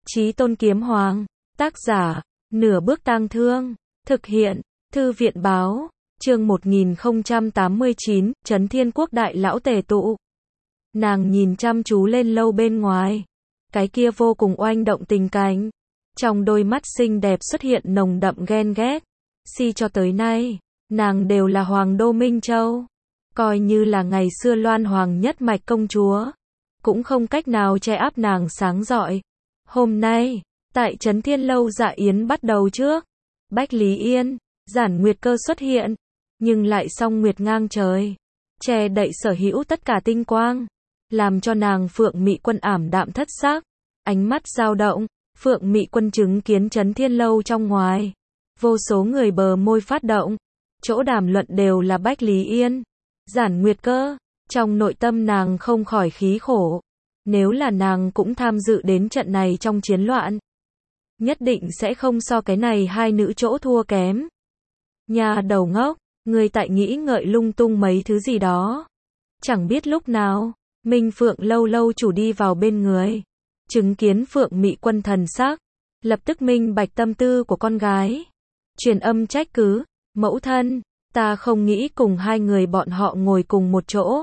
Chí Tôn Kiếm Hoàng, tác giả, Nửa Bước Tang Thương, thực hiện, Thư viện báo, chương 1089, Trấn Thiên Quốc đại lão tề tụ. Nàng nhìn chăm chú lên lâu bên ngoài, cái kia vô cùng oanh động tình cảnh, trong đôi mắt xinh đẹp xuất hiện nồng đậm ghen ghét. Cho tới nay, nàng đều là Hoàng đô Minh Châu, coi như là ngày xưa Loan Hoàng nhất mạch công chúa, cũng không cách nào che áp nàng sáng rọi. Hôm nay, tại Trấn Thiên lâu dạ yến bắt đầu trước, Bách Lý Yên, Giản Nguyệt Cơ xuất hiện, nhưng lại song nguyệt ngang trời, che đậy sở hữu tất cả tinh quang, làm cho nàng Phượng Mị Quân ảm đạm thất sắc, ánh mắt dao động. Phượng Mị Quân chứng kiến Trấn Thiên lâu trong ngoài, vô số người bờ môi phát động, chỗ đàm luận đều là Bách Lý Yên, Giản Nguyệt Cơ, trong nội tâm nàng không khỏi khí khổ. Nếu là nàng cũng tham dự đến trận này trong chiến loạn, nhất định sẽ không so cái này hai nữ chỗ thua kém. Nhà đầu ngốc, người tại nghĩ ngợi lung tung mấy thứ gì đó. Chẳng biết lúc nào, Minh Phượng lâu lâu chủ đi vào bên người, chứng kiến Phượng Mị Quân thần sắc, lập tức minh bạch tâm tư của con gái. Truyền âm trách cứ, mẫu thân, ta không nghĩ cùng hai người bọn họ ngồi cùng một chỗ.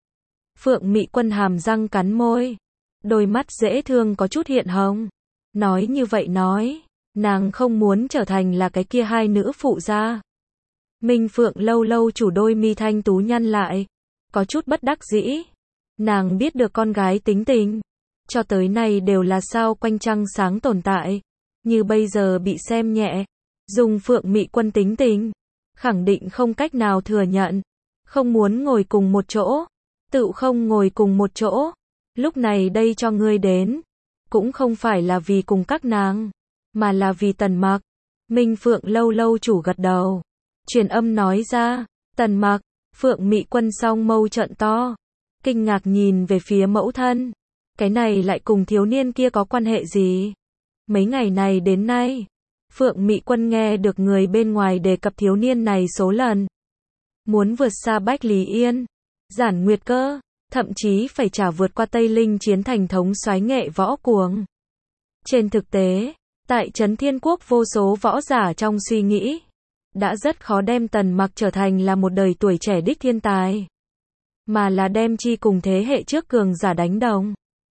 Phượng Mị Quân hàm răng cắn môi, đôi mắt dễ thương có chút hiện hồng. Nói như vậy nói, nàng không muốn trở thành là cái kia hai nữ phụ gia. Minh Phượng lâu lâu chủ đôi mi thanh tú nhăn lại, có chút bất đắc dĩ. Nàng biết được con gái tính tình, cho tới nay đều là sao quanh trăng sáng tồn tại, như bây giờ bị xem nhẹ, dùng Phượng Mị Quân tính tình, khẳng định không cách nào thừa nhận, không muốn ngồi cùng một chỗ, tự không ngồi cùng một chỗ. Lúc này đây cho ngươi đến, cũng không phải là vì cùng các nàng, mà là vì Tần Mặc. Minh Phượng lâu lâu chủ gật đầu, truyền âm nói ra, Tần Mặc. Phượng Mị Quân song mâu trợn to, kinh ngạc nhìn về phía mẫu thân. Cái này lại cùng thiếu niên kia có quan hệ gì? Mấy ngày này đến nay, Phượng Mị Quân nghe được người bên ngoài đề cập thiếu niên này số lần. Muốn vượt xa Bách Lý Yên, Giản Nguyệt Cơ, thậm chí phải trả vượt qua Tây Linh chiến thành thống soái nghệ võ cuồng. Trên thực tế, tại Trấn Thiên Quốc vô số võ giả trong suy nghĩ, đã rất khó đem Tần Mặc trở thành là một đời tuổi trẻ đích thiên tài, mà là đem chi cùng thế hệ trước cường giả đánh đồng.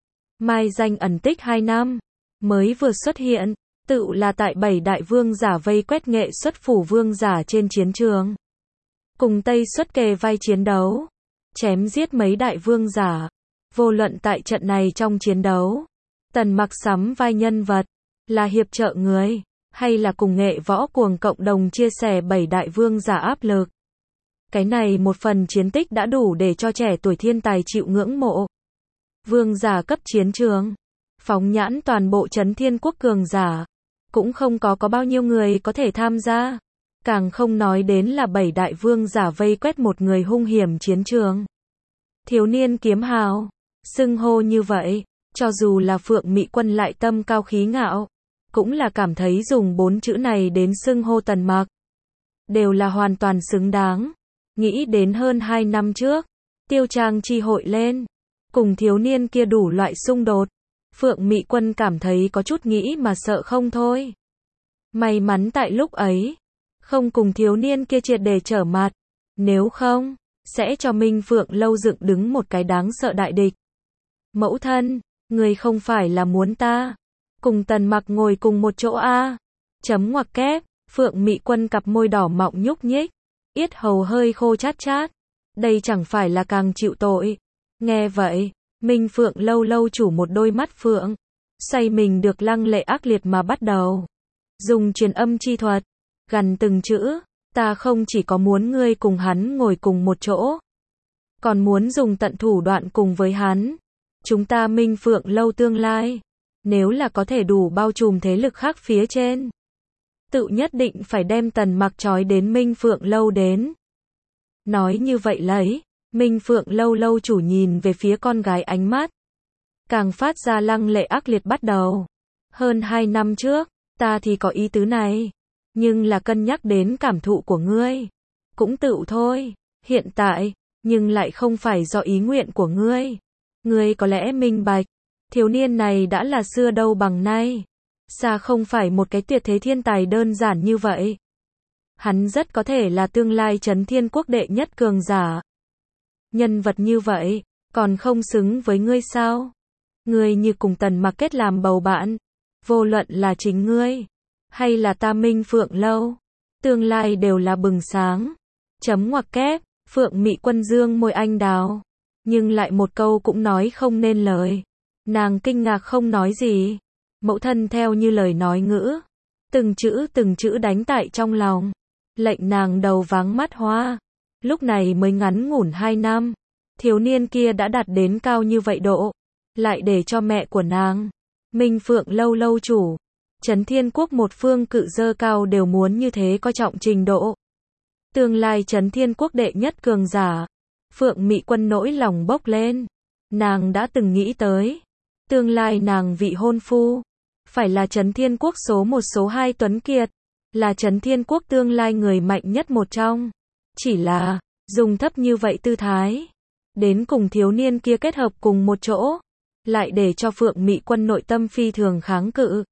Mai danh ẩn tích 2 năm, mới vừa xuất hiện, tự là tại 7 đại vương giả vây quét nghệ xuất phủ vương giả trên chiến trường. Cùng Tây xuất kề vai chiến đấu, chém giết mấy đại vương giả. Vô luận tại trận này trong chiến đấu, Tần Mặc sắm vai nhân vật, là hiệp trợ người, hay là cùng nghệ võ cuồng cộng đồng chia sẻ 7 đại vương giả áp lực. Cái này một phần chiến tích đã đủ để cho trẻ tuổi thiên tài chịu ngưỡng mộ. Vương giả cấp chiến trường, phóng nhãn toàn bộ Trấn Thiên Quốc cường giả, cũng không có bao nhiêu người có thể tham gia, càng không nói đến là 7 đại vương giả vây quét một người hung hiểm chiến trường. Thiếu niên kiếm hào, xưng hô như vậy, cho dù là Phượng Mị Quân lại tâm cao khí ngạo, cũng là cảm thấy dùng 4 chữ này đến xưng hô Tần Mặc, đều là hoàn toàn xứng đáng. Nghĩ đến hơn 2 năm trước, Tiêu Trang chi hội lên, cùng thiếu niên kia đủ loại xung đột, Phượng Mị Quân cảm thấy có chút nghĩ mà sợ không thôi. May mắn tại lúc ấy, không cùng thiếu niên kia triệt để trở mặt, nếu không, sẽ cho Minh Phượng lâu dựng đứng một cái đáng sợ đại địch. Mẫu thân, người không phải là muốn ta cùng Tần Mặc ngồi cùng một chỗ a? Chấm ngoặc kép, Phượng Mị Quân cặp môi đỏ mọng nhúc nhích, yết hầu hơi khô chát chát, đây chẳng phải là càng chịu tội. Nghe vậy, Minh Phượng lâu lâu chủ một đôi mắt phượng, xoay mình được lăng lệ ác liệt mà bắt đầu dùng truyền âm chi thuật, gằn từng chữ, ta không chỉ có muốn ngươi cùng hắn ngồi cùng một chỗ, còn muốn dùng tận thủ đoạn cùng với hắn. Chúng ta Minh Phượng lâu tương lai, nếu là có thể đủ bao trùm thế lực khác phía trên, tự nhất định phải đem Tần Mặc trói đến Minh Phượng lâu đến. Nói như vậy lấy, Minh Phượng lâu lâu chủ nhìn về phía con gái ánh mắt, càng phát ra lăng lệ ác liệt bắt đầu. Hơn 2 năm trước, ta thì có ý tứ này, nhưng là cân nhắc đến cảm thụ của ngươi, cũng tự thôi. Hiện tại, nhưng lại không phải do ý nguyện của ngươi. Ngươi có lẽ minh bạch, Thiếu niên này đã là xưa đâu bằng nay. Xa không phải một cái tuyệt thế thiên tài đơn giản như vậy. Hắn rất có thể là tương lai Chấn Thiên Quốc đệ nhất cường giả. Nhân vật như vậy, còn không xứng với ngươi sao? Ngươi như cùng Tần Mặc kết làm bầu bạn. Vô luận là chính ngươi, hay là ta Minh Phượng Lâu, tương lai đều là bừng sáng. Chấm ngoặc kép, Phượng Mị Quân dương môi anh đào. Nhưng lại một câu cũng nói không nên lời. Nàng kinh ngạc không nói gì. Mẫu thân theo như lời nói ngữ. Từng chữ đánh tại trong lòng. Lệnh nàng đầu váng mắt hoa. Lúc này mới ngắn ngủn 2 năm. Thiếu niên kia đã đạt đến cao như vậy độ. Lại để cho mẹ của nàng, Minh Phượng Lâu lâu chủ, Chấn Thiên Quốc một phương cự dơ cao đều muốn như thế coi trọng trình độ. Tương lai Chấn Thiên Quốc đệ nhất cường giả. Phượng Mị Quân nỗi lòng bốc lên. Nàng đã từng nghĩ tới. Tương lai nàng vị hôn phu. Phải là Chấn Thiên Quốc số 1 số 2 tuấn kiệt. Là Chấn Thiên Quốc tương lai người mạnh nhất một trong. Chỉ là, dùng thấp như vậy tư thái. Đến cùng thiếu niên kia kết hợp cùng một chỗ. Lại để cho Phượng Mị Quân nội tâm phi thường kháng cự.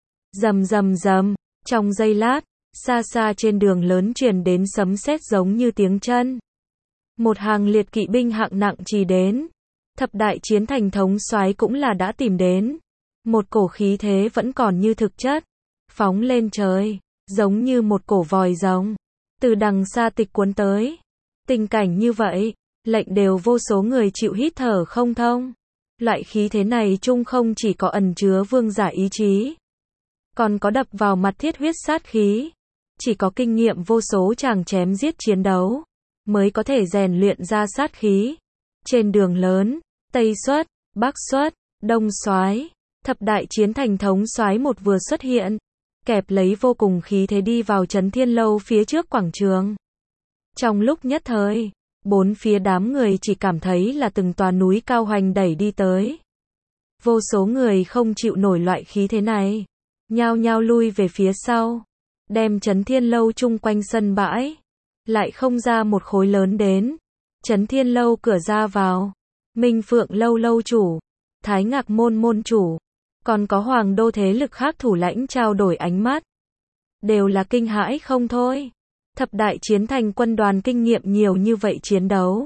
Rầm rầm rầm. Trong giây lát, xa xa trên đường lớn truyền đến sấm sét giống như tiếng chân. Một hàng liệt kỵ binh hạng nặng chỉ đến. Thập đại chiến thành thống soái cũng là đã tìm đến. Một cổ khí thế vẫn còn như thực chất. Phóng lên trời, giống như một cổ vòi rồng. Từ đằng xa tịch cuốn tới. Tình cảnh như vậy, lệnh đều vô số người chịu hít thở không thông. Loại khí thế này chung không chỉ có ẩn chứa vương giả ý chí. Còn có đập vào mặt thiết huyết sát khí. Chỉ có kinh nghiệm vô số chàng chém giết chiến đấu. Mới có thể rèn luyện ra sát khí. Trên đường lớn, Tây xuất, Bắc xuất, Đông soái, thập đại chiến thành thống soái một vừa xuất hiện. Kẹp lấy vô cùng khí thế đi vào Chấn Thiên Lâu phía trước quảng trường. Trong lúc nhất thời, bốn phía đám người chỉ cảm thấy là từng tòa núi cao hoành đẩy đi tới. Vô số người không chịu nổi loại khí thế này. Nhao nhao lui về phía sau. Đem Chấn Thiên Lâu chung quanh sân bãi. Lại không ra một khối lớn đến. Chấn Thiên Lâu cửa ra vào. Minh Phượng Lâu lâu chủ. Thái Ngạc Môn môn chủ. Còn có hoàng đô thế lực khác thủ lãnh trao đổi ánh mắt. Đều là kinh hãi không thôi. Thập đại chiến thành quân đoàn kinh nghiệm nhiều như vậy chiến đấu.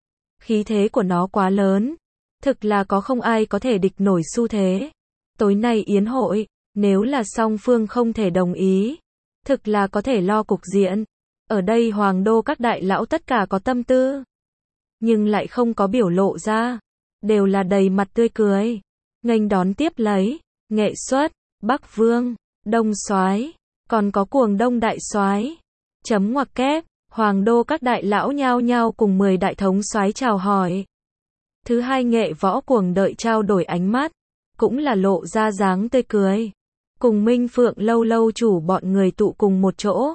Khí thế của nó quá lớn. Thực là có không ai có thể địch nổi xu thế. Tối nay yến hội, nếu là song phương không thể đồng ý. Thực là có thể lo cục diện. Ở đây hoàng đô các đại lão tất cả có tâm tư. Nhưng lại không có biểu lộ ra. Đều là đầy mặt tươi cười. Nghênh đón tiếp lấy. Nghệ xuất, Bắc Vương, Đông soái, còn có Cuồng Đông đại soái. Chấm ngoặc kép, hoàng đô các đại lão nhao nhao cùng 10 đại thống soái chào hỏi. Thứ hai Nghệ Võ Cuồng đợi trao đổi ánh mắt. Cũng là lộ ra dáng tươi cười. Cùng Minh Phượng Lâu lâu chủ bọn người tụ cùng một chỗ.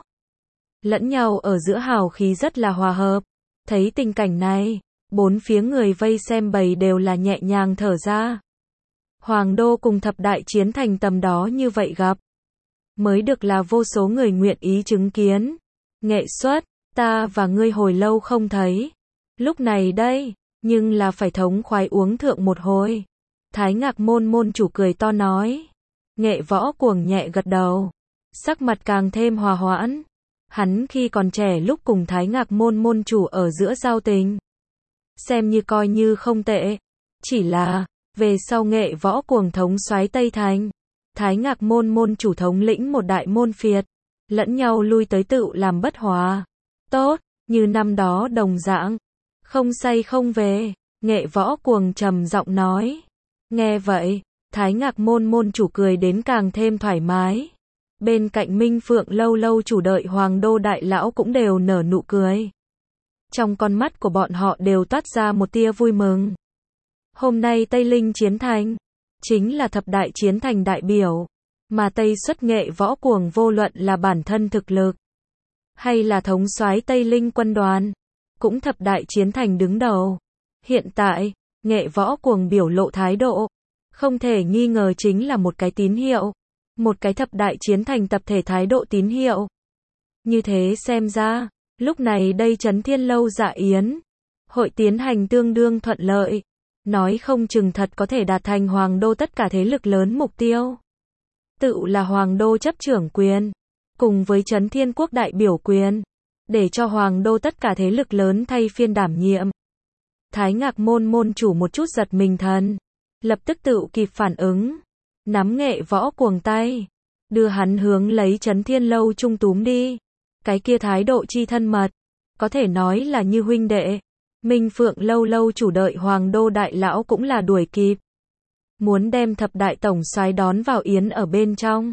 Lẫn nhau ở giữa hào khí rất là hòa hợp. Thấy tình cảnh này, bốn phía người vây xem bầy đều là nhẹ nhàng thở ra. Hoàng đô cùng thập đại chiến thành tầm đó như vậy gặp. Mới được là vô số người nguyện ý chứng kiến. Nghệ xuất, ta và ngươi hồi lâu không thấy. Lúc này đây, nhưng là phải thống khoái uống thượng một hồi. Thái Ngạc Môn môn chủ cười to nói. Nghệ Võ Cuồng nhẹ gật đầu. Sắc mặt càng thêm hòa hoãn. Hắn khi còn trẻ lúc cùng Thái Ngạc Môn môn chủ ở giữa giao tình. Xem như coi như không tệ. Chỉ là, về sau Nghệ Võ Cuồng thống soái Tây Thành. Thái Ngạc Môn môn chủ thống lĩnh một đại môn phiệt. Lẫn nhau lui tới tự làm bất hòa. Tốt, như năm đó đồng dạng. Không say không về. Nghệ Võ Cuồng trầm giọng nói. Nghe vậy, Thái Ngạc Môn môn chủ cười đến càng thêm thoải mái. Bên cạnh Minh Phượng Lâu lâu chủ đợi hoàng đô đại lão cũng đều nở nụ cười. Trong con mắt của bọn họ đều toát ra một tia vui mừng. Hôm nay Tây Linh chiến thành, chính là thập đại chiến thành đại biểu. Mà Tây xuất Nghệ Võ Cuồng vô luận là bản thân thực lực. Hay là thống soái Tây Linh quân đoàn. Cũng thập đại chiến thành đứng đầu. Hiện tại, Nghệ Võ Cuồng biểu lộ thái độ. Không thể nghi ngờ chính là một cái tín hiệu. Một cái thập đại chiến thành tập thể thái độ tín hiệu. Như thế xem ra, lúc này đây Chấn Thiên Lâu dạ yến. Hội tiến hành tương đương thuận lợi. nói không chừng thật có thể đạt thành hoàng đô tất cả thế lực lớn mục tiêu. Tự là hoàng đô chấp trưởng quyền, cùng với Chấn Thiên Quốc đại biểu quyền, để cho hoàng đô tất cả thế lực lớn thay phiên đảm nhiệm. Thái Ngạc Môn môn chủ một chút giật mình thần, lập tức tự kịp phản ứng, nắm nghệ võ cuồng tay, đưa hắn hướng lấy Chấn Thiên Lâu trung túm đi. Cái kia thái độ chi thân mật, có thể nói là như huynh đệ. Minh Phượng Lâu lâu chủ đợi hoàng đô đại lão cũng là đuổi kịp, muốn đem thập đại tổng soái đón vào yến ở bên trong.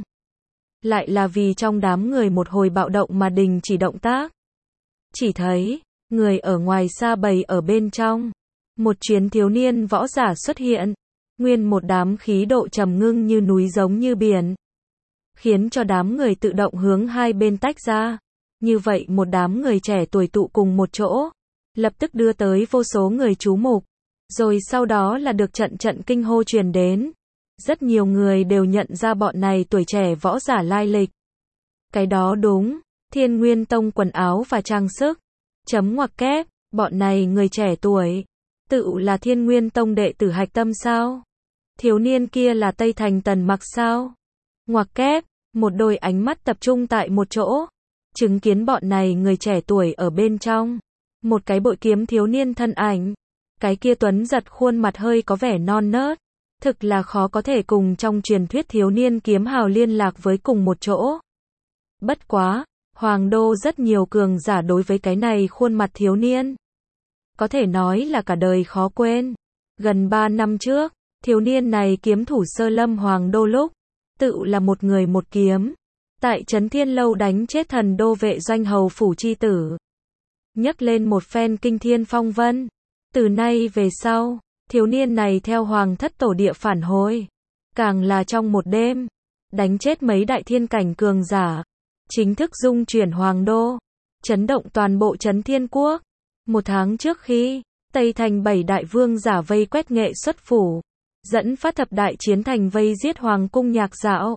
Lại là vì trong đám người một hồi bạo động mà đình chỉ động tác. Chỉ thấy, người ở ngoài xa bầy ở bên trong. Một chuyến thiếu niên võ giả xuất hiện. Nguyên một đám khí độ trầm ngưng như núi giống như biển. Khiến cho đám người tự động hướng hai bên tách ra. Như vậy một đám người trẻ tuổi tụ cùng một chỗ. Lập tức đưa tới vô số người chú mục. Rồi sau đó là được trận trận kinh hô truyền đến. Rất nhiều người đều nhận ra bọn này tuổi trẻ võ giả lai lịch. Cái đó đúng, Thiên Nguyên Tông quần áo và trang sức. Chấm ngoặc kép, bọn này người trẻ tuổi. Tự là Thiên Nguyên Tông đệ tử hạch tâm sao? Thiếu niên kia là Tây Thành Tần Mặc sao? Ngoặc kép, một đôi ánh mắt tập trung tại một chỗ. Chứng kiến bọn này người trẻ tuổi ở bên trong. Một cái bội kiếm thiếu niên thân ảnh. Cái kia tuấn giật khuôn mặt hơi có vẻ non nớt. Thực là khó có thể cùng trong truyền thuyết thiếu niên kiếm hào liên lạc với cùng một chỗ. Bất quá, hoàng đô rất nhiều cường giả đối với cái này khuôn mặt thiếu niên. Có thể nói là cả đời khó quên. Gần 3 năm trước, thiếu niên này kiếm thủ sơ lâm hoàng đô lúc. Tự là một người một kiếm. Tại Chấn Thiên Lâu đánh chết thần đô vệ doanh hầu phủ chi tử. Nhấc lên một phen kinh thiên phong vân. Từ nay về sau, thiếu niên này theo hoàng thất tổ địa phản hồi. Càng là trong một đêm, đánh chết mấy đại thiên cảnh cường giả. Chính thức dung chuyển hoàng đô. Chấn động toàn bộ Chấn Thiên Quốc. Một tháng trước khi, Tây Thành 7 đại vương giả vây quét nghệ xuất phủ. Dẫn phát thập đại chiến thành vây giết hoàng cung nhạc dạo.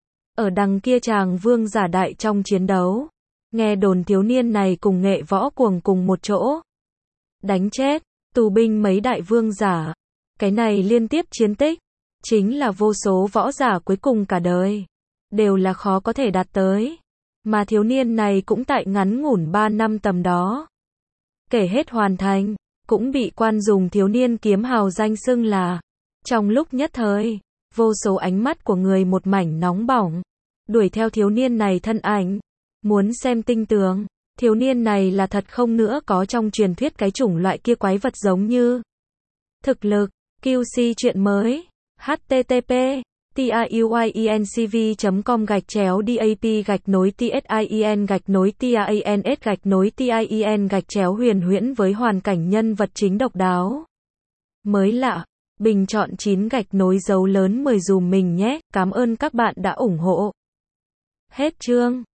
Ở đằng kia chàng vương giả đại trong chiến đấu. Nghe đồn thiếu niên này cùng nghệ võ cuồng cùng một chỗ. Đánh chết, tù binh mấy đại vương giả. Cái này liên tiếp chiến tích. Chính là vô số võ giả cuối cùng cả đời. Đều là khó có thể đạt tới. Mà thiếu niên này cũng tại ngắn ngủn 3 năm tầm đó. Kể hết hoàn thành. Cũng bị quan dùng thiếu niên kiếm hào danh xưng là. Trong lúc nhất thời, vô số ánh mắt của người một mảnh nóng bỏng. Đuổi theo thiếu niên này thân ảnh. Muốn xem tinh tường. Thiếu niên này là thật không nữa có trong truyền thuyết cái chủng loại kia quái vật giống như. Thực lực, QC chuyện mới. http tiuinCV.com/dap-tin-TIEN-TIANS-TIEN huyền huyễn với hoàn cảnh nhân vật chính độc đáo. Mới lạ, bình chọn 9 dấu lớn 10 dùm mình nhé, cảm ơn các bạn đã ủng hộ. Hết chương.